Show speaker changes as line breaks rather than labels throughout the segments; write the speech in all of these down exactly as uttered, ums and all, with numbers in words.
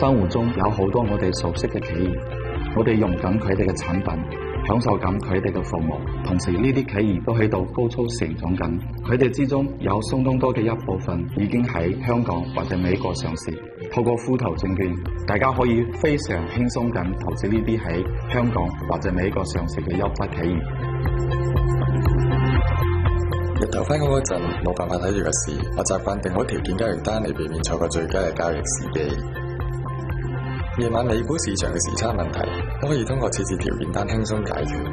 生活中有好多我哋熟悉嘅企業，我哋用緊佢哋嘅產品，享受緊佢哋嘅服務，同時呢啲企業都喺度高速成長緊，佢哋之中有相當多嘅一部分已經喺香港或者美國上市。透過富途證券，大家可以非常輕鬆咁投資呢啲喺香港或者美國上市嘅優質企業。
日頭返工嗰陣冇辦法睇住個市，我習慣定好條件交易單嚟避免錯過最佳嘅交易時機。夜晚美股市場嘅時差問題都可以通過設置條件單輕鬆解決。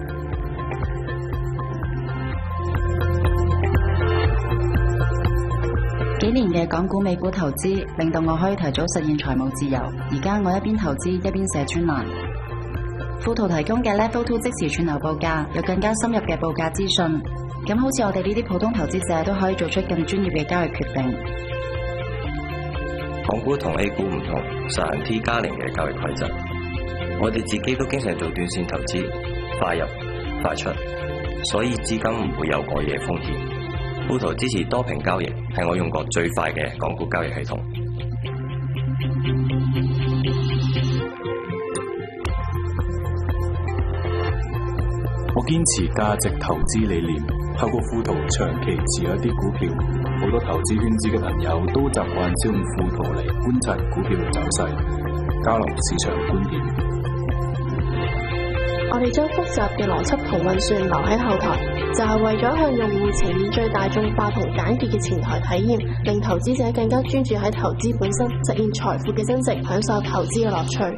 幾年嘅港股美股投資令到我可以提早實現財務自由。而家我一邊投資一邊寫專欄。富途提供嘅 Level Two 即時串流報價，有更加深入嘅報價資訊。咁好似我哋呢啲普通投資者都可以做出更專業嘅交易決定。
港股同 A 股唔同，實行 T 加零嘅交易規則。我哋自己都經常做短線投資，快入快出，所以資金唔會有過夜風險。富途支持多屏交易，係我用過最快嘅港股交易系統。
我堅持價值投資理念，透過富途長期持有一啲股票。好多投資圈子嘅朋友都習慣使用富途嚟觀察股票嘅走勢，交流市場觀點。
我哋將複雜嘅邏輯同運算留喺後台，就係為咗向用戶呈現最大眾化同簡潔嘅前台體驗，令投資者更加專注喺投資本身，實現財富嘅增值，享受投資嘅樂趣。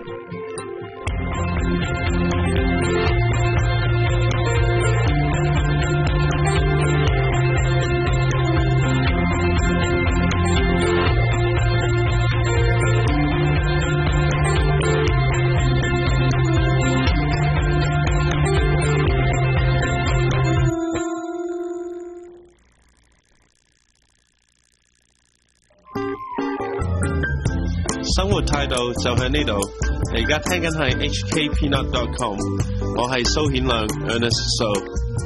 生活態度就喺呢度。你而家聽緊係 H K Peanut dot com， 我係蘇顯亮 Ernest So。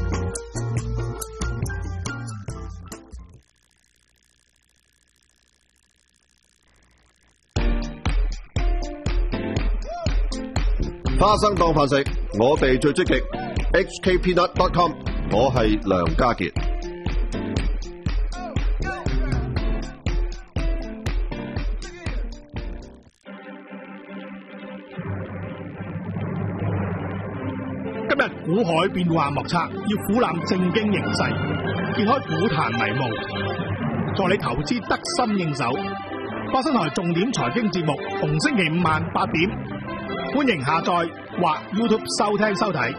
花生當飯食，我哋最積極。H K Peanut dot com， 我係梁家傑。
今日股海變幻莫測，要俯瞰正經形勢，揭開股壇迷霧，助你投資得心應手。花生台重點財經節目，逢星期五晚八點，歡迎下載或 YouTube 收聽收睇。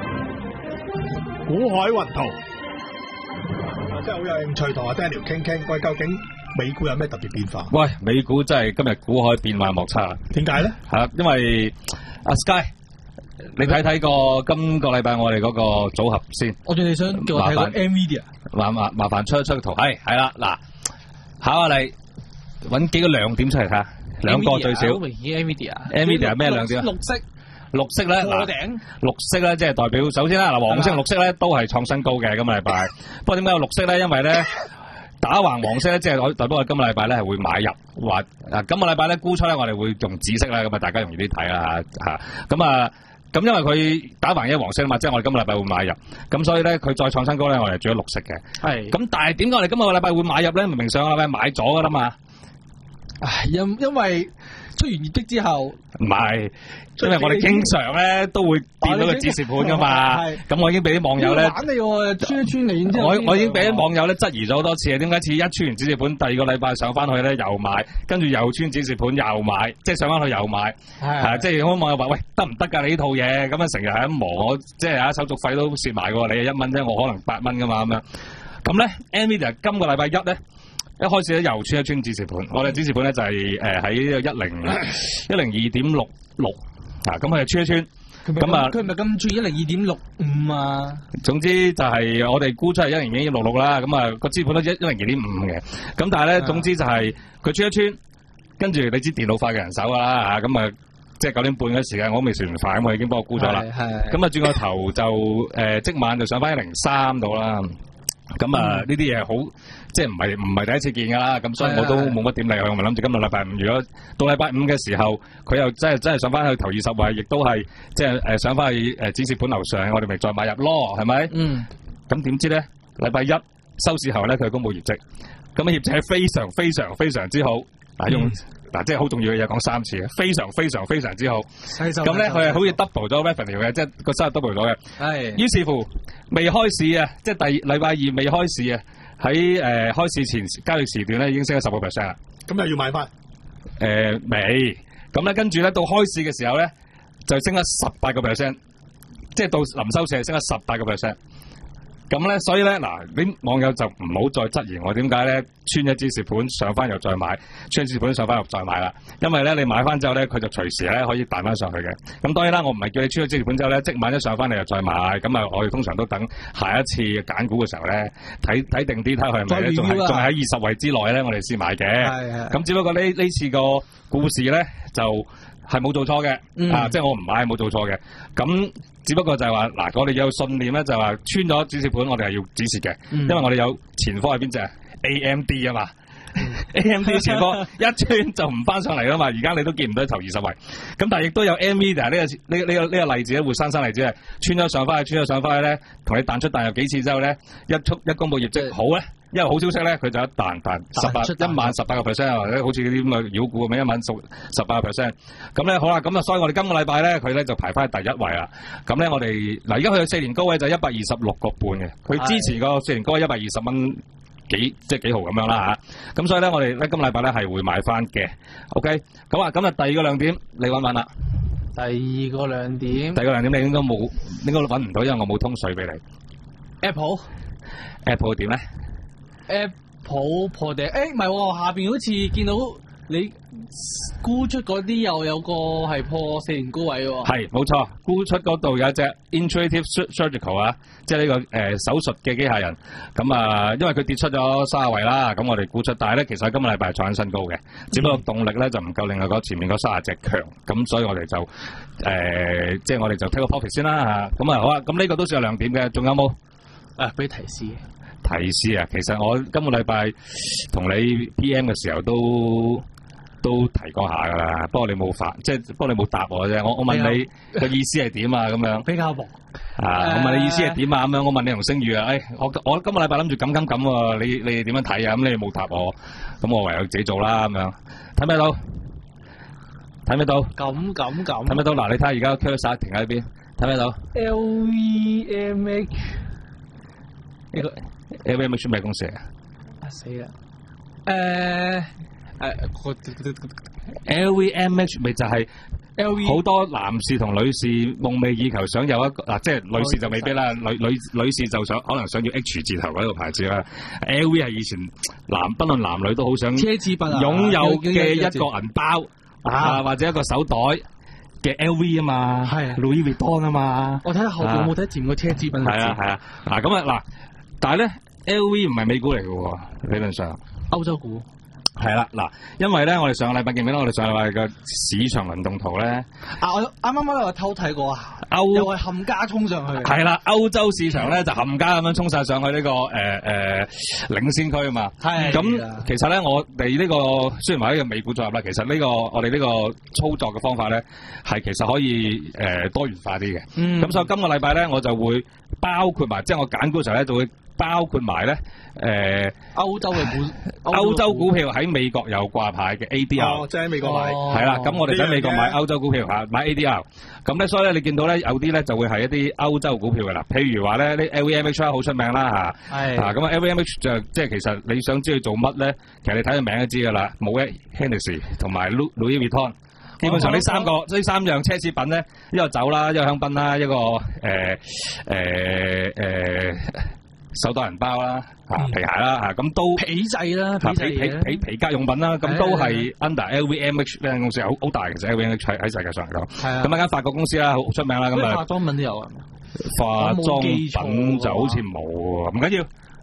股海雲圖，真係好有興趣同阿 Daniel 傾傾，喂，究竟美股有咩特別變化？
喂，美股真係今日股海變幻莫測啊！
點解咧？
係啊，因為阿 Sky。你睇睇個今個禮拜我哋嗰個組合先。
我仲係想叫我睇個 Nvidia。麻
麻麻煩出一出個圖，係係啦，嗱，考下你揾幾個亮點出嚟睇下，兩個最少。
Nvidia。
Nvidia 咩亮點啊？
綠色。
綠色咧，嗱，綠色咧即係代表，首先啦，嗱，黃色、綠色咧都係創新高嘅今個禮拜。不過點解有綠色咧？因為咧打橫黃色咧，即係代表我今個禮拜咧係會買入，話啊今個禮拜咧沽出咧，我哋會用紫色啦，咁啊大家容易啲睇啦嚇，咁啊。咁因為佢打橫一黃色啊嘛，即係我哋今個禮拜會買入，咁所以咧佢再創新高咧，我哋做咗綠色嘅。係。咁但係點解我哋今個禮拜會買入咧？明明上個禮拜買咗噶啦嘛。
唉，因因為出完業績之後，
唔係，因為我哋經常咧都會見到個指示盤噶嘛。咁我已經俾啲網友咧，
玩你喎，穿一穿你，然之後
我我已經俾啲網友咧質疑咗好多次啊！點解似一穿完指示盤，第二個禮拜上翻去咧又買，跟住又穿指示盤又買，即係上翻去又買，係即係好多網友話：喂，得唔得㗎？你呢套嘢咁樣成日係咁磨，我即係啊手續費都蝕埋喎。你係一蚊啫，我可能八蚊㗎嘛咁樣。咁咧 Nvidia 今個禮拜一咧。一開始咧又穿一穿指示盤，我哋指示盤咧就係誒喺一零一零二點六六啊，咁佢就穿一穿，咁啊
佢唔係咁注意一零二點六五啊。
總之就係我哋估出係一零二點六六啦，咁啊個指示盤都一一零二點五嘅，咁但係咧總之就係佢穿一穿，跟住你知電腦快嘅人手啦嚇，咁啊即係九點半嘅時間我未食完飯，咁我已經幫我估咗啦，咁啊轉個頭就誒即晚就上翻一零三度啦。 咁啊，呢啲嘢好，即係唔係唔係第一次見㗎啦。咁所以我都冇乜點理佢。我咪諗住今個禮拜五，如果到禮拜五嘅時候，佢又真係真係上翻去頭二十位，亦都係即係誒上翻去誒指示盤樓上，我哋咪再買入咯，係咪？嗯。咁點知咧？禮拜一收市後咧，佢公佈業績，咁啊業績係非常非常非常之好。嗱用嗱即係好重要嘅嘢講三次嘅，非常非常非常之好。咁咧佢係好似 double 咗 revenue 嘅，即係個收入 double 咗嘅。係。於是乎未開市啊，即係第禮拜二未開市啊，喺誒、呃、開市前交易時段咧已經升咗十個 percent 啦。
咁又要買翻？
誒未。咁咧跟住咧到開市嘅時候咧就升咗十八個 percent， 即係到臨收市係升咗十八個 percent。咁咧，所以咧，嗱，啲網友就唔好再質疑我點解咧穿一支蝕盤上翻又再買，穿支蝕盤上翻又再買啦。因為咧，你買翻之後咧，佢就隨時咧可以彈翻上去嘅。咁當然啦，我唔係叫你穿咗支蝕盤之後咧，即晚一上翻嚟又再買。咁啊，我哋通常都等下一次揀股嘅時候咧，睇睇定啲，睇佢係咪咧仲係仲係喺二十位之內咧，我哋先買嘅。係係。咁只不過呢呢次個故事咧就係冇做錯嘅，嗯、啊，即係我唔買冇做錯嘅。咁只不過就係話，嗱，我哋有信念咧，就係話穿咗指示盤，我哋係要止蝕嘅，嗯、因為我哋有前科係邊隻 A M D 啊嘛、嗯、，A M D 前科一穿就唔翻上嚟啦嘛，而家你都見唔到頭二十位。咁但係亦都有 Nvidia 呢個呢呢個呢個例子咧，活生生例子係穿咗上翻去，穿咗上翻去咧，同你彈出彈入幾次之後咧，一出一公佈業績好咧。因為好消息咧，佢就一彈彈十八一萬十八個 percent，或者好似啲咁嘅妖股咁樣一萬十十八個 percent。咁咧好啦，咁啊，所以我哋今個禮拜咧，佢咧就排翻第一位啦。咁咧我哋嗱，而家去到四年高位就一百二十六個半嘅，佢之前個四年高位一百二十蚊幾，即係幾毫咁樣啦嚇。咁所以咧，我哋咧今個禮拜咧係會買翻嘅。OK，咁啊，咁啊，第二個亮點你揾唔揾啦？
第二個亮點，
第二個亮點你應該冇，應該都揾唔到，因為我冇通水俾你。
Apple
Apple 點咧？
Apple 破頂，誒唔係喎，下邊好似見到你沽出嗰啲又有個係破四年高位喎。係冇錯，沽出嗰度有一隻 Intuitive Surgical 啊，即係呢、這個誒、呃、手術嘅機械人。咁啊、呃，因為佢跌出咗三十位啦，咁我哋沽出，但係咧其實今個禮拜係創緊新高嘅，只不過動力咧就唔夠另外嗰前面嗰三十隻強，咁所以我哋就誒、呃、即係我哋就 take 個 profit 先啦嚇。咁啊好啊，咁呢個都算係亮點嘅，仲有冇？啊，俾提示。提示啊，其實我今個禮拜同你 P M 嘅時候都都提過下噶啦，不過你冇發，即係不過你冇答我啫。我我問你個意思係點啊？咁樣比較薄啊！我問你意思係點啊？咁樣我問你同星宇啊，誒、哎，我我今個禮拜諗住咁咁咁喎，你你點樣睇啊？咁你冇答我，咁我唯有自己做啦咁樣。睇唔睇到？睇唔睇到？咁咁咁。睇唔睇到？嗱，你睇下而家 cursor 停喺邊？睇唔睇到 ？L V M H 呢個。L V M H 咩公司啊？啊死啦！誒誒，L V M H 咪就係 L V 好多男士同女士夢寐以求想有一個嗱，即係女士就未必啦，女女女士就想可能想要 H 字頭嗰個牌子啦。L V 係以前男不論男女都好想奢侈品擁有嘅一個銀包啊，或者一個手袋嘅 L V 啊嘛，係 Louis Vuitton 啊嘛。我睇下後邊有冇睇前個奢侈品。係啊係啊，嗱咁啊嗱。但係咧 ，L V 唔係美股嚟嘅喎，理論上歐洲股係啦，嗱，因為咧，我哋上個禮拜記唔記得我哋上個禮拜嘅市場輪動圖咧？啊，我啱啱啱我偷睇過啊，歐又係冚家衝上去。係啦，歐洲市場咧就冚家咁樣衝晒上去呢、這個誒誒、呃呃、領先區啊嘛。係。咁其實咧，我哋呢個雖然話呢個美股組合啦，其實呢、這個我哋呢個操作嘅方法咧，係其實可以誒、呃、多元化啲嘅。嗯。咁所以今個禮拜咧，我就會包括埋，即係我揀股嘅時候咧，就會。包括埋咧，誒歐洲嘅股，歐洲股票喺美國有掛牌嘅 A D R，哦，即係喺美國買，係啦，咁我哋喺美國買歐洲股票嚇，買 A D R，咁咧所以咧你見到咧有啲咧就會係一啲歐洲股票嘅啦，譬如話咧啲 L V M H 好出名啦嚇，係，啊咁啊 L V M H 就即係其實你想知佢做乜咧，其實你睇個名就知㗎啦，Moet Hennessy 同埋 Louis Vuitton。基本上呢三個呢三樣奢侈品咧，一個酒啦，一個香檳啦，一個誒誒誒。手袋銀包啦，啊皮鞋啦，嚇咁都皮製啦，皮皮皮皮革用品啦，咁都係 under L V M H 呢間公司，好好大其實 L V M H 喺喺世界上嚟講，咁一間法國公司啦，好出名啦，咁啊化妝品都有啊，化妝品就好似冇喎，唔緊要，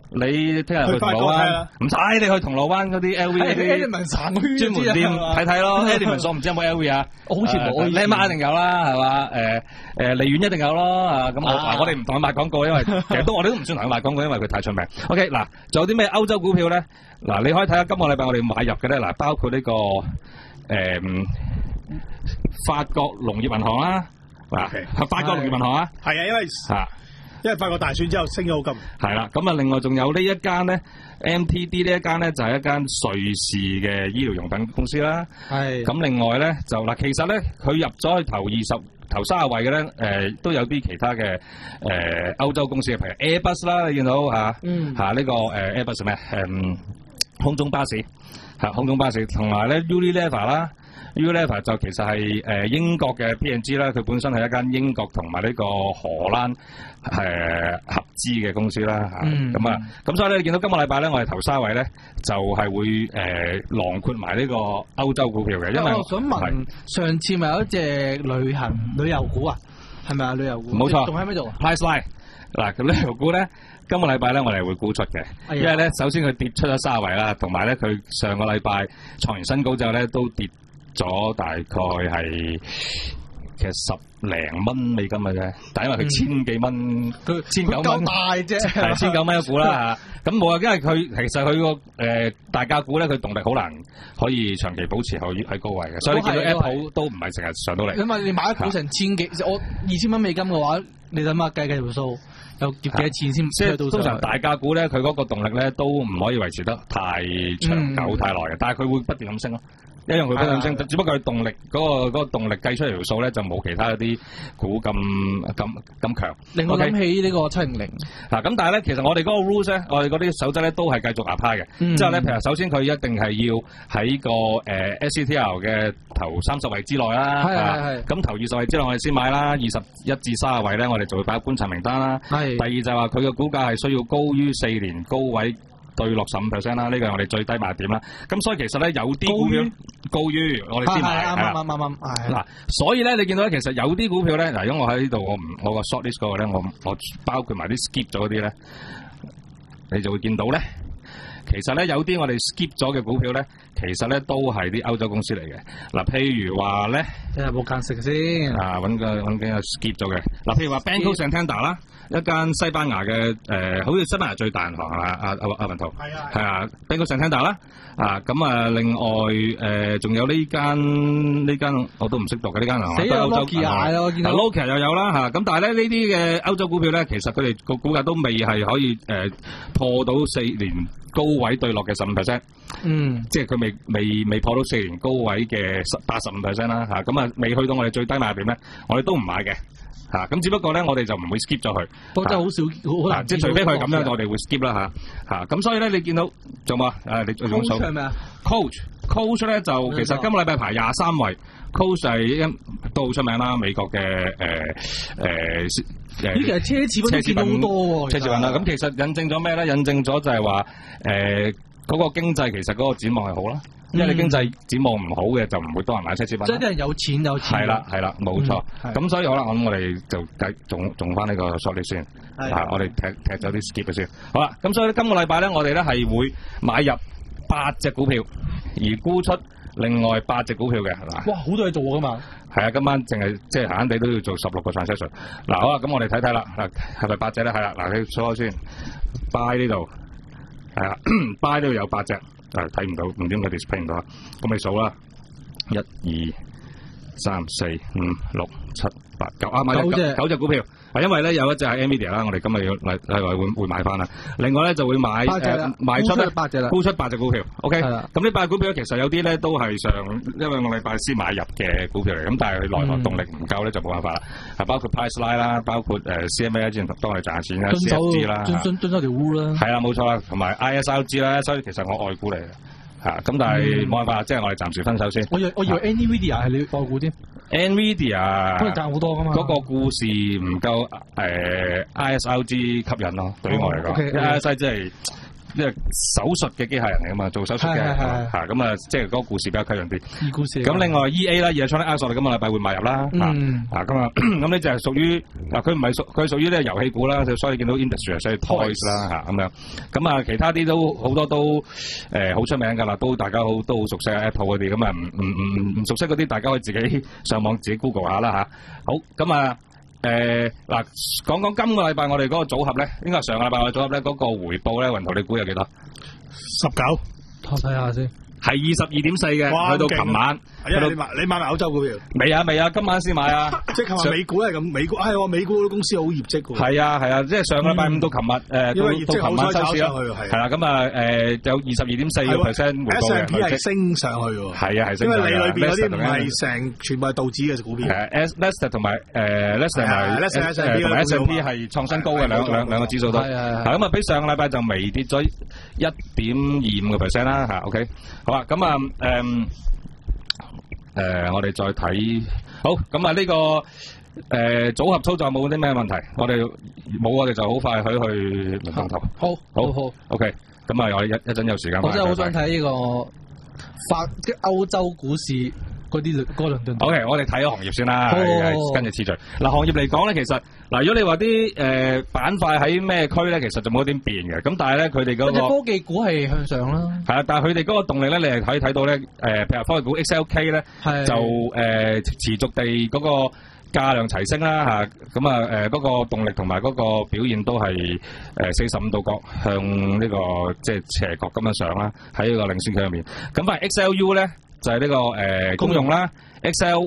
你聽日去銅鑼灣，唔使你去銅鑼灣嗰啲 L V 嗰啲專門店睇睇咯。Element 我唔知有冇 L V 啊？好似冇。你買一定有啦，係嘛？誒誒，利苑一定有咯。啊，咁我嗱我哋唔同佢賣廣告，因為其實都我哋都唔算同佢賣廣告，因為佢太出名。OK， 嗱，仲有啲咩歐洲股票咧？嗱，你可以睇下今個禮拜我哋買入嘅咧，嗱，包括呢個誒法國農業銀行啦，嗱，法國農業銀行啊，
係啊，因為嚇。因為法國大選之後升咗好咁，
係啦，咁啊，另外仲有呢一間咧 ，M T D 呢一間咧就係一間瑞士嘅醫療用品公司啦。係。咁另外咧就嗱，其實咧佢入咗去頭二十、頭三十位嘅咧，誒、呃、都有啲其他嘅誒歐洲公司嘅，譬如 Airbus 啦，你見到嚇，嗯，嚇呢、這個誒、呃、Airbus 咩？誒、嗯、空中巴士嚇，空中巴士，同埋咧 Unilever 啦。Unilever 就其實係誒英國嘅 P and G 啦，佢本身係一間英國同埋呢個荷蘭誒合資嘅公司啦嚇。咁啊，咁所以咧，你見到今個禮拜咧，我哋頭三位咧就係會誒囊括埋呢個歐洲股票嘅。因為
我想問，上次咪有一隻旅行旅遊股啊？係咪啊？旅遊股
冇錯，
仲喺邊度
？Priceline 嗱，咁旅遊股咧，今個禮拜咧我哋會沽出嘅，因為咧首先佢跌出咗三位啦，同埋咧佢上個禮拜創完新高之後咧都跌咗大概係其實十零蚊美金嘅啫，但係因為佢千幾蚊，佢千九蚊，大啫，係千九蚊一股啦嚇。咁冇啊，因為佢其實佢個誒大價股咧，佢動力好難可以長期保持喺喺高位嘅，所以你見到 Apple 都唔係成日上到嚟。
因為你買一股成千幾，我二千蚊美金嘅話，你諗下計計條數，有跌幾多錢先？即係通常大價股咧，佢嗰個動力咧都唔可以維持得太長久、太耐嘅，但係佢會不斷咁升咯。一樣會不斷升，只不過佢動力嗰、那個嗰、那個動力計出嚟條數咧，就冇其他嗰啲股咁咁咁強。令我諗起呢個七零零。嗱咁，但係咧，其實我哋嗰個 rules 咧，我哋嗰啲守則咧，都係繼續 apply 嘅。嗯、之後咧，譬如首先佢一定係要喺個誒、呃、S C T L 嘅頭三十位之內啦。係係係。咁頭二十位之內我哋先買啦，二十一至三十位咧，我哋就會擺喺觀察名單啦。係。第二就係話佢嘅股價係需要高於四年高位。對六十五 percent 啦，呢個係我哋最低賣點啦。咁所以其實咧有啲股票高於我哋先買，係啦。啱啱啱啱。嗱，所以咧你見到咧，其實有啲股票咧，嗱，因為我喺呢度，我唔我個 short list 嗰個咧，我我包括埋啲 skip 咗嗰啲咧，你就會見到咧，其實咧有啲我哋 skip 咗嘅股票咧，其實咧都係啲歐洲公司嚟嘅。嗱，譬如話咧，有冇間食先？啊，揾個揾幾個 skip 咗嘅。嗱，譬如話 Banco Santander 啦。一間西班牙嘅誒、呃，好似西班牙最大銀行係嘛？阿阿阿文圖係啊，係啊 Banco Santander 啦，啊咁啊，另外誒仲、呃、有呢間呢間我都唔識讀嘅呢間銀行，死咗 Nokia 咯，見到 Nokia 又有啦嚇，咁、啊、但係咧呢啲嘅歐洲股票咧，其實佢哋個股價都未係可以誒、呃、破到四年高位對落嘅十五 percent，嗯，即係佢未未未破到四年高位嘅八十五 percent 啦嚇，咁啊未去到我哋最低賣點咧，我哋都唔買嘅。嚇咁、啊、只不過咧，我哋就唔會 skip 咗佢。不過真係好少，好難。即係除非佢咁樣，我哋會 skip 啦嚇嚇。咁所以咧，你見到做乜？誒，你做數。Coach 係咩啊 ？Coach，Coach 咧就其實今個禮拜排廿三位 ，Coach 係一都好出名啦，美國嘅誒誒誒。呢其實奢侈品見到好多喎。奢侈品啦，咁其實印證咗咩咧？印證咗就係話誒嗰個經濟其實嗰個展望係好啦。因為你經濟展望唔好嘅，就唔會多人買奢侈品。即係啲人有錢有錢。係啦係啦，冇錯。咁、嗯、所以好啦，咁我哋就繼仲仲翻呢個 short list 先。啊，我哋踢踢咗啲 skip 嘅先。好啦，咁所以今個禮拜咧，我哋咧係會買入八隻股票，而沽出另外八隻股票嘅，係嘛？哇，好多嘢做㗎嘛。係啊，今晚淨係即係閒閒地都要做十六個 transaction。嗱，好啦，咁我哋睇睇啦。嗱，係咪八隻咧？係啦，嗱，你數下先。buy 呢度係啦 ，buy 呢度有八隻。誒睇唔到，唔知點解 display 唔到啊？咁你數啦，一、二、三、四、五、六、七、八、九啊，買咗九九隻股票。啊，因為咧有一隻係 Nvidia 啦，我哋今日要嚟嚟嚟會會買翻啦。另外咧就會買誒賣出咧八隻啦，沽出八隻股票。OK，咁呢八隻股票其實有啲咧都係上一兩個禮拜先買入嘅股票嚟，咁但係佢內行動力唔夠咧就冇辦法啦。係包括 Priceline 啦，包括誒 C M A 之前當係賺錢啦 ，C F G 啦，遵遵遵守條 rule 啦。係啦，冇錯啦，同埋 I S R G 啦，所以其實我外股嚟嘅。嚇，咁但係冇辦法，即係我哋暫時分手先。我以我以為 Nvidia 係你外股添。Nvidia 可能賺好多噶嘛。嗰個故事唔夠誒 I S R G 吸引咯，對於我嚟講。I S R G 即係
因為手術嘅機械人嚟噶嘛，做手術嘅嚇，咁啊，即係嗰個故事比較吸引啲。
依故事。
咁另外 E A 啦，Electronic Arts 我哋今個禮拜會買入啦，嚇啊咁啊，咁呢就係屬於嗱，佢唔係屬佢係屬於呢個遊戲股啦，所以見到 industry 所以 toys 啦嚇咁樣。咁啊，其他啲都好多都誒好出名㗎啦，都大家好都好熟悉 Apple 嗰啲，咁啊唔唔唔唔熟悉嗰啲，大家可以自己上網自己 Google 下啦嚇。好，咁啊。誒嗱，講講今個禮拜我哋嗰個組合咧，應該係上個禮拜我哋組合咧嗰個回報咧，雲圖你估有幾多？
十九，
我睇下先。
係二十二點四嘅，去到琴晚。
係啊，你買你買埋歐洲股票？
未啊未啊，今晚先買啊！
即係琴日美股係咁，美股係喎，美股公司好業績喎。
係啊係啊，即係上個禮拜五到琴日誒，到到琴晚收市啊，係啦，咁啊誒有二十二點四個 percent 回報嘅。
S and P 係升上去喎。係啊係升上去。因為你裏邊嗰啲唔係成全部係道指嘅股票。誒 Lester 同埋誒 Lester 係
Lester 同埋 S and P 係創新高嘅兩兩兩個指數都。係係。咁啊，比上個禮拜就微跌咗一點二五個 percent 啦嚇。OK，好啊，咁啊誒。誒、呃，我哋再睇好咁啊！呢、這個誒、呃、組合操作冇啲咩問題，我哋冇，我哋就好快去去輪動圖。好，好，好 ，OK。咁啊，我一一陣有時間。
我真係好想睇呢個法即係歐洲股市嗰啲嗰輪動圖。
OK，我哋睇行業先啦，跟住次序。嗱，行業嚟講咧，其實嗱，如果你話啲誒板塊喺咩區咧，其實就冇點變嘅。咁但係咧，佢哋嗰個
科技股係向上啦。
係啊，但係佢哋嗰個動力咧，你係可以睇到咧，誒、呃，譬如科技股 X L K 咧，就誒、呃、持續地嗰個價量齊升啦嚇。咁啊誒嗰個動力同埋嗰個表現都係誒四十五度角向呢、這個即係斜角咁樣上啦，喺呢個領先區入面。咁反而 X L U 咧就係、是、呢、這個誒、呃、公用啦 ，X L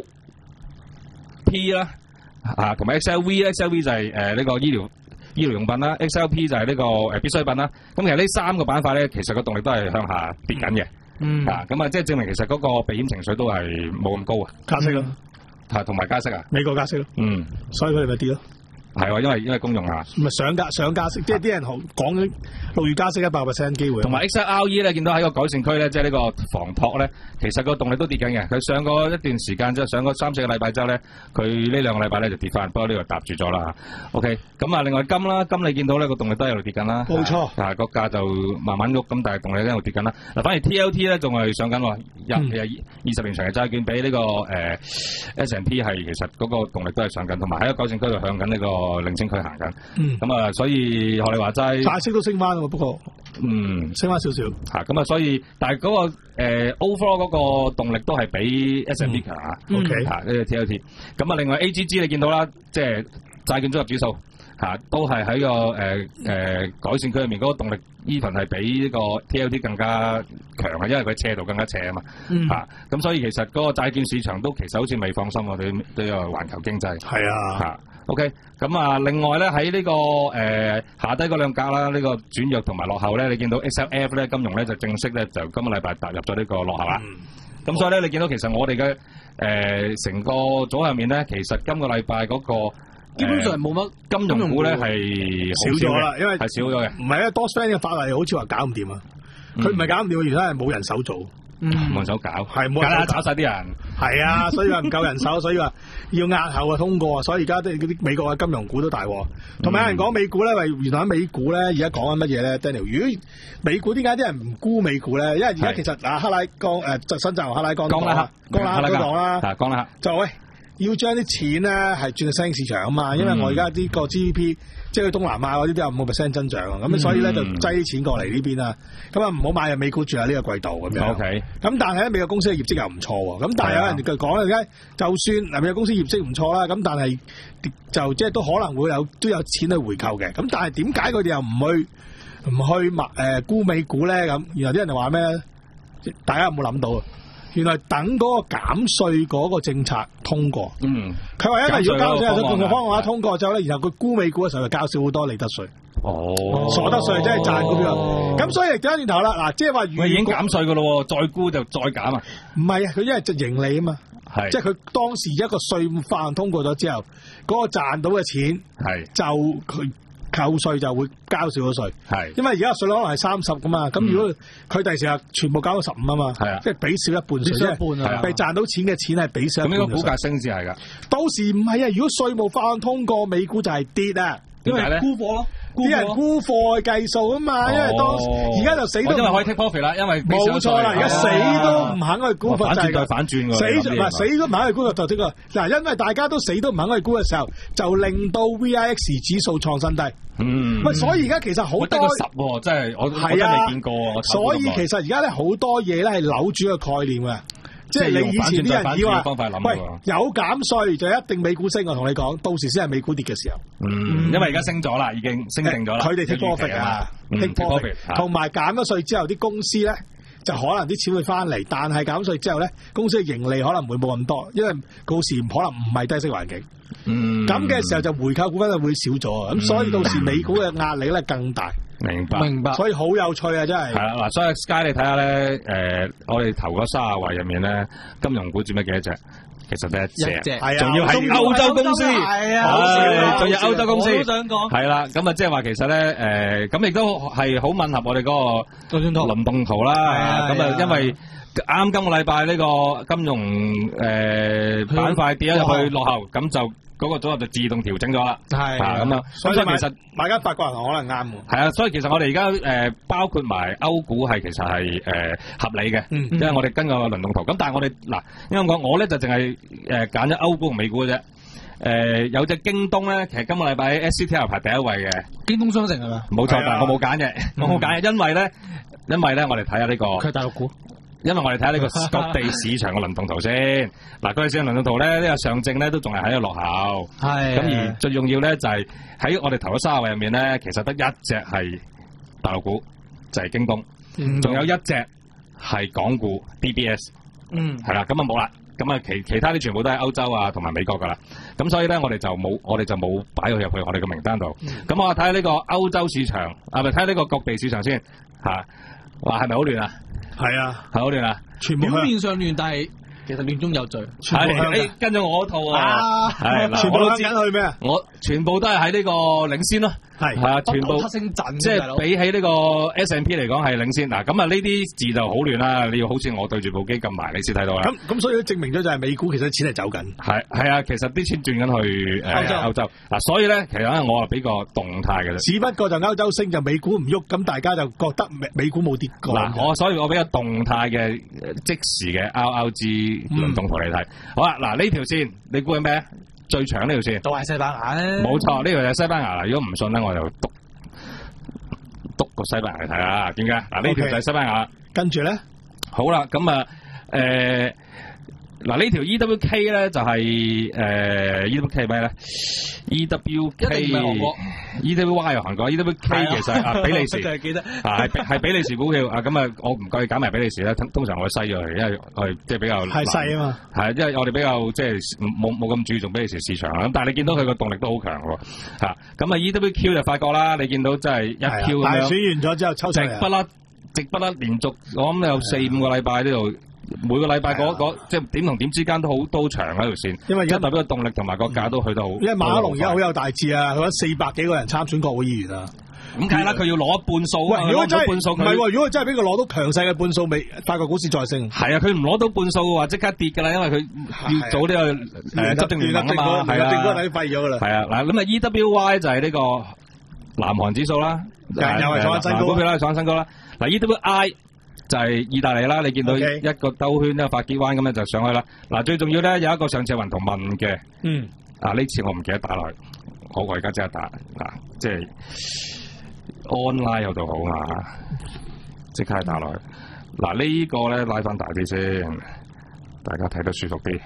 P 啦。啊，同埋 X L V，X L V 就係誒呢個醫療醫療用品啦 ，X L P 就係呢個誒必需品啦。咁其實呢三個板塊咧，其實個動力都係向下跌緊嘅。嗯。啊，咁啊，即係證明其實嗰個避險情緒都係冇咁高啊。
加息咯。
係同埋加息啊。
美國加息咯。嗯。所以佢哋咪跌咯。係
喎，因為因為公用啊。
唔係上加上加息，即係啲人講緊六月加息一百 percent 機會。
同埋 X L R E 咧，見到喺個改善區咧，即係呢個防撲咧，其實個動力都跌緊嘅。佢上過一段時間之後，上過三四個禮拜之後咧，佢呢兩個禮拜咧就跌翻，不過呢個搭住咗啦。OK，咁啊，另外金啦，金你見到呢個動力都喺度跌緊啦。
冇錯。
啊，個價就慢慢喐，咁但係動力喺度跌緊啦。嗱，反而 T L T 咧仲係上緊喎，一係二十年長嘅債券比呢、這個誒、呃、S and P 係其實嗰個動力都係上緊，同埋喺個改善區度向緊呢個領先區行緊。嗯，咁啊，所以學你話齋，
大息都升翻喎，不過，
嗯，
升翻少少，
嚇，咁啊，所以，但係嗰、那個誒、呃、overall 嗰個動力都係比 S and P 強啊，OK，嚇，呢個 T L T，咁啊，另外 A G G 你見到啦，即係債券綜合指數嚇、啊，都係喺個誒誒、呃呃、改善區入面嗰個動力 even 係比呢個 T L T 更加強啊，因為佢斜度更加斜啊嘛，嚇、嗯，咁、啊、所以其實嗰個債券市場都其實好似未放心喎，對對個環球經濟，
係啊，嚇。
OK，咁啊，另外咧喺呢、這個誒、呃、下低嗰兩格啦，呢、這個轉弱同埋落後咧，你見到 X L F 咧金融咧就正式咧就今個禮拜踏入咗呢個落後啦。咁、嗯、所以咧，你見到其實我哋嘅誒成個組合入面咧，其實今個禮拜嗰個、呃、
基本上冇乜
金融股咧係
少咗啦，因為
係少咗嘅。
唔係啊，多 friend 嘅法例好似話搞唔掂啊，佢唔係搞唔掂，原來係冇人手做。
嗯，冇人手搞，
係冇人手
炒晒啲人，
係啊，所以話唔夠人手，所以話要押後啊通過啊，所以而家啲嗰啲美國嘅金融股都大鑊，同埋有人講美股咧，喂，原來喺美股咧，而家講緊乜嘢咧 ？Daniel，如果美股點解啲人唔沽美股咧？因為而家其實啊，克拉江誒，新澤和克拉江，
江拉克，
江拉克都講啦，
啊，江拉克
就喂，要將啲錢咧係轉去新興市場啊嘛，因為我而家啲個 G D P。即係去東南亞嗰啲都有五個 percent 增長啊，咁、嗯、所以咧就擠啲錢過嚟呢邊啦。咁啊唔好買入美股住喺呢個季度咁樣。OK。咁但係咧美國公司嘅業績又唔錯喎。咁但係有人就講而家就算嗱美國公司業績唔錯啦，咁但係就即係都可能會有都有錢去回購嘅。咁但係點解佢哋又唔去唔去買誒沽美股咧？咁原來啲人就話咩？大家有冇諗到啊？原來等嗰個減稅嗰個政策通過，嗯，佢話因為如果交稅有個方案通過之後咧，然後佢沽美股嘅時候就交少好多利得稅，哦，所得稅即係賺股票，咁、哦、所以掉翻轉頭啦，嗱，即係話如果
已經減稅噶咯，再沽就再減啊，
唔係啊，佢因為就盈利啊嘛，係，即係佢當時一個稅法案通過咗之後，嗰、嗰個賺到嘅錢係就佢。扣稅就會交少咗稅，係，因為而家稅率可能係三十噶嘛，咁、嗯、如果佢第時啊全部交到十五啊嘛，係啊，即係俾少一半稅，少一半啊，係賺到錢嘅錢係俾少一半。咁應該股價升先係㗎。到時唔係啊，如果稅務法案通過，美股就係跌啊，因為沽貨咯。 啲人沽貨去計數啊嘛，因為當而家就死都
因為可以 take profit 啦，因為
冇錯啦，而家死都唔肯去沽貨，
反轉再反轉
死唔係死都唔肯去沽貨就呢個嗱，因為大家都死都唔肯去沽嘅時候，就令到 V I X 指數創新低。
嗯，
喂，所以而家其實好多
得個十喎，真係我我真係未見過喎。
所以其實而家咧好多嘢咧係扭轉個概念嘅。即係你以前啲人以為，喂有減稅就一定美股升，我同你講，到時先係美股跌嘅時候。
嗯，因為而家升咗啦，已經升定咗啦。
佢哋 take profit 啊 ，take profit，同埋減咗稅之後，啲公司咧就可能啲錢會翻嚟，但係減稅之後咧，公司嘅盈利可能會冇咁多，因為到時可能唔係低息環境。
嗯，
咁嘅時候就回購股份就會少咗，咁、嗯、所以到時美股嘅壓力咧更大。
明白，
明白。所以好有趣啊，真係。
係啦，嗱，所以 Sky 你睇下咧，誒、呃，我哋頭嗰卅位入面咧，金融股佔咗幾多隻？其實得一隻，係啊，仲要係歐洲公司，係啊，仲要歐洲公司。我都想講。係啦，咁啊，即係話其實咧，誒，咁亦都係好吻合我哋嗰個輪動圖啦。咁啊，因為啱今個禮拜呢個金融誒板塊跌咗入去落後，咁就。嗰個組合就自動調整咗啦，係啊咁樣，所以其實
大家發覺可能啱喎。
係啊，所以其實我哋而家誒包括埋歐股係其實係誒、呃、合理嘅，嗯、因為我哋跟個輪動圖。咁但係我哋嗱，因為講我咧就淨係誒揀咗歐股同美股嘅啫。誒、呃、有隻京東咧，其實今個禮拜 S C T L 排第一位嘅。京東商城係嘛？冇錯，但係我冇揀嘅，我冇揀嘅，因為咧，因為咧，我哋睇下呢個。佢係大陸股。因為我哋睇下呢個各地市場嘅輪動圖先，嗱，各地市場輪動圖咧，呢、這個上證咧都仲係喺度落後，係咁而最重要咧就係喺我哋頭嗰三十位入面咧，其實得一隻係大陸股，就係、是、京東，仲、嗯、有一隻係港股 D B S， 嗯，係啦，咁啊冇啦，咁啊其其他啲全部都係歐洲啊同埋美國噶啦，咁所以咧我哋就冇我哋就冇擺佢入去我哋嘅名單度，咁、嗯、我睇下呢個歐洲市場，啊咪睇下呢個各地市場先，吓、啊，話係咪好亂啊？係啊，係好亂啊！全部表面上亂，但係其實亂中有序。係，跟住我套啊，係，全部都跟去咩啊？我全部都係喺呢個領先咯。係，係啊，全部即係比起呢個 S and P 嚟講係領先。嗱，咁啊呢啲字就好亂啦。你要好似我對住部機撳埋，你先睇到啦。咁咁，所以都證明咗就係美股其實錢係走緊。係係啊，其實啲錢轉緊去誒歐洲。歐洲嗱，所以咧，其實咧我係比較動態嘅啫。只不過就歐洲升就美股唔喐，咁大家就覺得美美股冇跌過。嗱，我所以我比較動態嘅即時嘅 R R G 輪動圖嚟睇。好啦，嗱呢條線你估係咩？最長呢條線都係西班牙咧，冇錯，呢條就係西班牙啦。如果唔信咧，我就篤篤個西班牙嚟睇下，點解？嗱呢條就係西班牙，跟住咧，好啦，咁啊，誒，嗱呢條 E W K 咧就係誒 E W K 咩咧 ？E W K，E W Y 又韓國 ，E W K 其實啊比利時，就係記得啊係係比利時股票啊，咁啊我唔該揀埋比利時啦。通常我篩咗佢，因為我哋即係比較係細啊嘛，係因為我哋比較即係冇冇咁注重比利時市場啦。咁但係你見到佢個動力都好強喎，嚇咁啊 E W Q 就發覺啦，你見到真係一 Q 咁樣，大選完咗之後抽直不甩，直不甩連續我諗有四五個禮拜呢度。每個禮拜嗰嗰即係點同點之間都好都長嗰條線，因為而家代表個動力同埋個價都去得好。因為馬克龍而家好有大志啊，佢四百幾個人參選國會議員啊，咁梗係啦，佢要攞一半數啊！如果真係半數，唔係喎，如果佢真係俾佢攞到強勢嘅半數，未法國股市再升。係啊，佢唔攞到半數嘅話，即刻跌㗎啦，因為佢要做呢個誒執政聯盟啊嘛，係啊，政府係廢咗㗎啦。係啊，嗱咁啊 E W Y 就係呢個南韓指數啦，又係創新高，股票啦創新高啦。嗱 E W I。就係意大利啦，你見到一個兜圈一個發結彎咁樣就上去啦。嗱，最重要咧有一個上次雲圖問嘅，嗯，啊呢次我唔記得打落去，好我而家即刻打，嗱即係 online 有度好嘛，即刻打落去。嗱、這個、呢個咧拉翻大啲先，大家睇得舒服啲。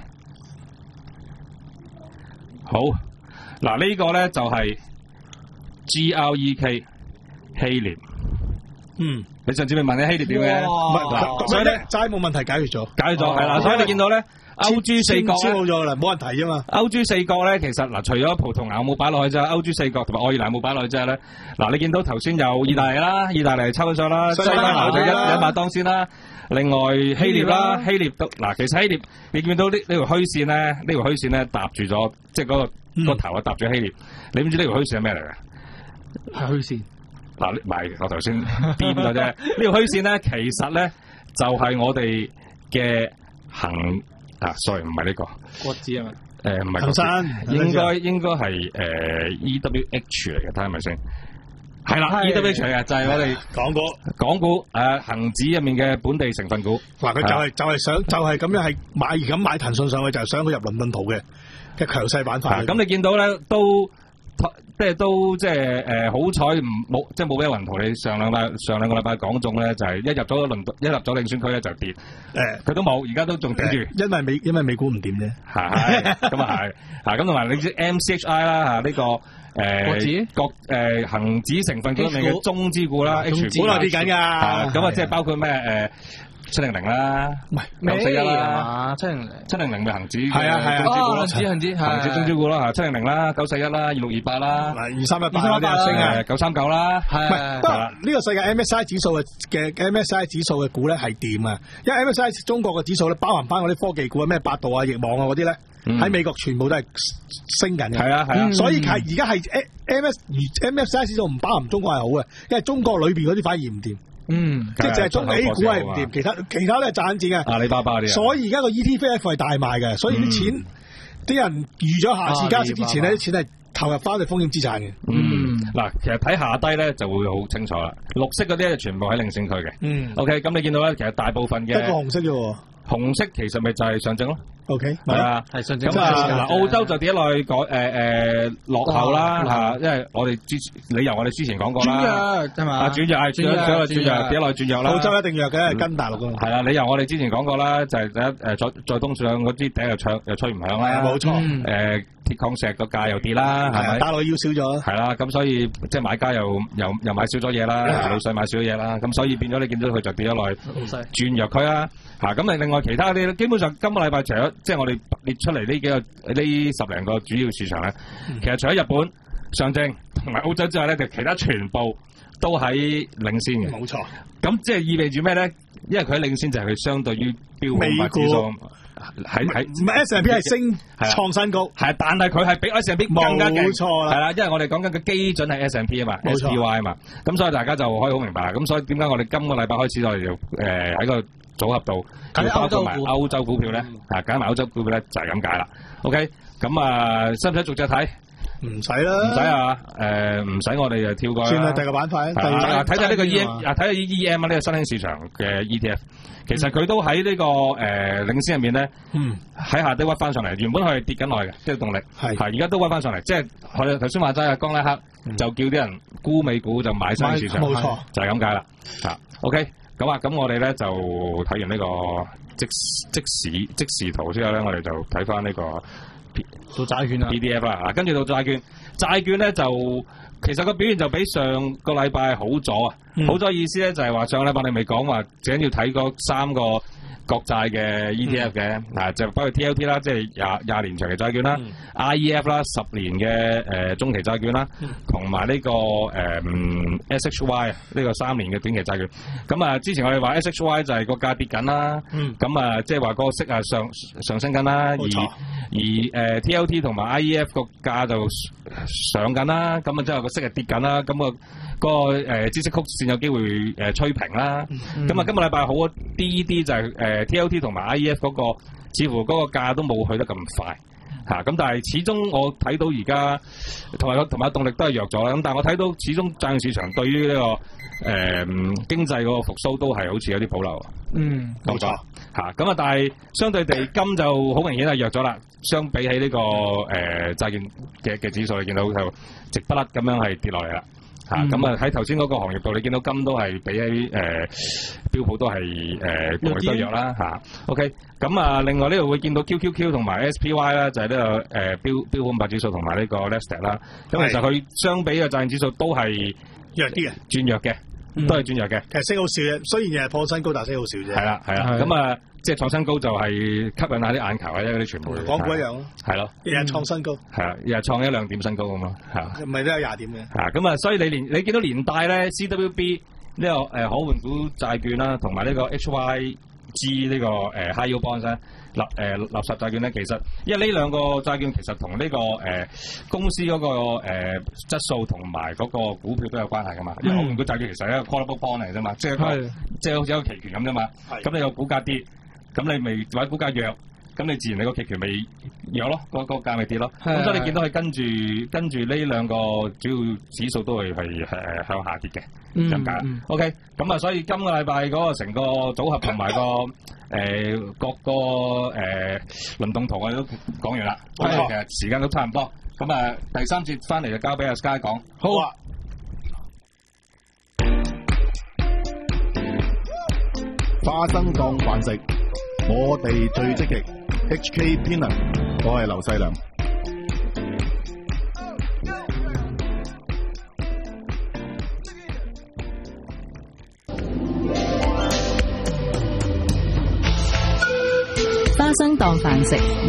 好，嗱、這個、呢個咧就係 G R E K 希臘。嗯，你上次咪問你希臘點嘅？唔係，所以咧齋冇問題解決咗，解決咗係啦。所以你見到咧歐豬四國咧，超好咗啦，冇人提啫嘛。歐豬四國咧，其實嗱，除咗葡萄牙冇擺落去啫，歐豬四國同埋愛爾蘭冇擺落去之後咧，嗱，你見到頭先有意大利啦，意大利抽咗上啦，西班牙就一一馬當先啦。另外希臘啦，希臘都嗱，其實希臘你見到呢呢條虛線咧，呢條虛線咧搭住咗，即係嗰個個頭啊搭住希臘。你唔知呢條虛線係咩嚟嘅？係虛線。嗱，唔係我頭先編嘅啫。呢條虛線咧，其實咧就係、是、我哋嘅行啊 ，sorry 唔係呢個國指啊嘛。誒唔係恒生，應該應該係誒 E W H 嚟嘅，睇係咪先？ 係啦 ，E W H 嚟嘅就係我哋
港股，
港股誒恆指入面嘅本地成分股。
嗱，佢就係就係想就係咁樣係買咁買騰訊上去，就係想佢入倫敦圖嘅嘅強勢板塊。
咁你見到咧都即係都即係誒好彩唔冇即係冇俾雲圖你上兩禮上兩個禮拜講中咧，就係一入咗倫敦一入咗領選區咧就跌。誒，佢都冇，而家都仲頂住。
因為美因為美股唔掂啫。
係咁啊係嚇，咁同埋你知 M C H I 啦嚇呢個。誒，國指國誒恆指成分股入面嘅中資股啦 ，H 股
本來跌緊㗎，
咁啊即係包括咩誒七零零啦，
唔係
九四一啦，
七零零
七零零嘅恆指
係啊係啊，
恆指恆指
恆指中資股啦嚇，七零零啦，九四一啦，二六二八啦，
二三一八
二三一八升
誒九三九啦，
係不過呢個世界 M S I 指數嘅嘅 M S I 指數嘅股咧係掂啊，因為 M S I 中國嘅指數咧包含翻嗰啲科技股啊，咩百度啊、易網啊嗰啲咧。喺、嗯、美國全部都係升緊嘅，
係啊係啊，
所以係而家係 M S M S I 指數唔包含中國係好嘅，因為中國裏邊嗰啲反而唔掂，
嗯，
即係就係中 A 股係唔掂，其他其他都係賺錢嘅，
阿里巴巴啲，
所以而家個 E T F 係大賣嘅，所以啲錢啲、嗯、人預咗下次加息之前咧，啲錢係投入翻去風險資產嘅。
嗯，嗱、嗯，其實睇下低咧就會好清楚啦，綠色嗰啲係全部喺領先區嘅。嗯 ，OK， 咁你見到咧，其實大部分嘅
一個紅色啫喎，
紅色其實咪就係上證咯。O K，
係啊，係上證。
咁啊，澳洲就跌落去改誒誒落後啦嚇，因為我哋之理由我哋之前講過啦。
轉弱係嘛？
啊轉弱係轉弱轉弱跌落去轉弱啦。
澳洲一定弱嘅，跟大陸㗎。
係啦，理由我哋之前講過啦，就係第一誒再再東上嗰支笛又唱又吹唔響啦。
冇錯。
誒鐵礦石個價又跌啦，係咪？
大陸要少咗。
係啦，咁所以即係買家又又又買少咗嘢啦，老細買少咗嘢啦，咁所以變咗你見到佢就跌咗落去轉弱區啦。嚇咁啊！另外其他啲基本上今個禮拜除咗即係我哋列出嚟呢幾個呢十零個主要市場咧，嗯、其實除咗日本、上證同埋澳洲之外咧，就其他全部都喺領先嘅。
冇錯。
咁即係意味住咩咧？因為佢喺領先就係佢相對於標普指數喺喺
唔係 S and P 係升創新高，
係但係佢係比 S and P 更加勁。
冇錯啦。
係啦，因為我哋講緊嘅基準係 S and P 啊嘛 ，S P Y 啊嘛。咁所以大家就可以好明白啦。咁所以點解我哋今個禮拜開始我哋就誒喺個組合度包括埋歐洲股票咧，啊揀埋歐洲股票咧就係咁解啦。OK， 咁啊，使唔使逐隻睇？
唔使啦，
唔使啊，誒唔使我哋就跳過啦。
算啦，第二個板塊，
睇睇呢個 E M 啊，睇下 E M 啊，呢個新興市場嘅 E T F， 其實佢都喺呢個誒領先入面咧，喺下低屈翻上嚟，原本佢係跌緊落去嘅，即係動力係，而家都屈翻上嚟，即係我哋頭先話齋啊，江拉克就叫啲人沽美股就買新興市場，
冇錯，
就係咁解啦。嚇 ，OK。咁啊，咁我哋咧就睇完呢個即即時即時圖之後咧，我哋就睇翻呢個
做債券啊
P D F 啦。啊，跟住到債券，債券咧就其實個表現就比上個禮拜好咗啊！嗯、好咗意思咧就係話上個禮拜你未講話，最緊要睇嗰三個國債嘅 E T F 嘅，嗱、嗯、就包括 T L T 啦，即係廿廿年長期債券啦、嗯、，I E F 啦，十年嘅誒、呃、中期債券啦，同埋呢個誒、呃、S H Y 呢個三年嘅短期債券。咁啊，之前我哋話 S H Y 就係個價跌緊啦，咁啊即係話個息啊上上升緊啦，而而誒、呃、T L T 同埋 I E F 個價就上緊啦，咁啊之後個息係跌緊啦，咁、那個個誒孳息曲線有機會誒吹平啦。咁啊、嗯、今個禮拜好啲啲就係、是、誒。呃T L T 同埋 I E F 嗰、那個，似乎嗰個價都冇去得咁快嚇，咁、啊、但係始終我睇到而家同埋同埋動力都係弱咗啦。咁但係我睇到始終債券市場對於呢、這個誒、呃、經濟嗰個復甦都係好似有啲保留。嗯，冇錯嚇。咁啊，但係相對地金就好明顯係弱咗啦。相比起呢、這個誒、呃、債券嘅嘅指數，你見到就直不甩咁樣係跌落嚟啦。嚇咁啊！喺頭先嗰個行業度，你見到金都係比起誒、呃、標普都係誒動力都弱啦嚇、啊。OK，咁啊，另外呢度會見到 Q Q Q 同埋 S P Y 啦，就係呢個誒標標普五百指數同埋呢個 Nasdaq 啦。咁其實佢相比嘅債券指數都係
弱啲嘅，
轉弱嘅，都係轉弱嘅。
其實升好少嘅，雖然又係破新高，但係升好少啫。係
啦，係啦。咁啊，即係創新高就係吸引下啲眼球啊！因為啲傳媒
港股一樣咯，
係咯，
日日創新高，
係啊，日日創一兩點新高咁咯，係
唔係都有廿點嘅？
係咁啊，所以你連你見到連帶咧 C W B 呢個誒可換股債券啦，同埋呢個 H Y G 呢個誒 High Yield Bonds 咧，垃誒垃圾債券咧，其實因為呢兩個債券其實同呢、這個誒、呃、公司嗰、那個誒、呃、質素同埋嗰個股票都有關係噶嘛。因為可換股債券其實係一個 callable bond 嚟啫嘛，即係一個即係好似一個期權咁啫嘛。咁你個股價跌，咁你咪或者股價弱， 咁你自然你個期權咪弱咯，個個價咪跌咯。
係
咁所以你見到佢跟住跟住呢兩個主要指數都係係誒向下跌嘅，
嗯
咁解。
嗯
OK， 咁啊，所以今個禮拜嗰個成個組合同埋個誒、呃、各個誒、呃、輪動圖我哋都講完啦。
係啊
其實時間都差唔多。咁啊，第三節翻嚟就交俾阿 Sky 講。
好啊。花生當飯食，我哋最積極。H K Peanut，我係劉細良。
花生當飯食，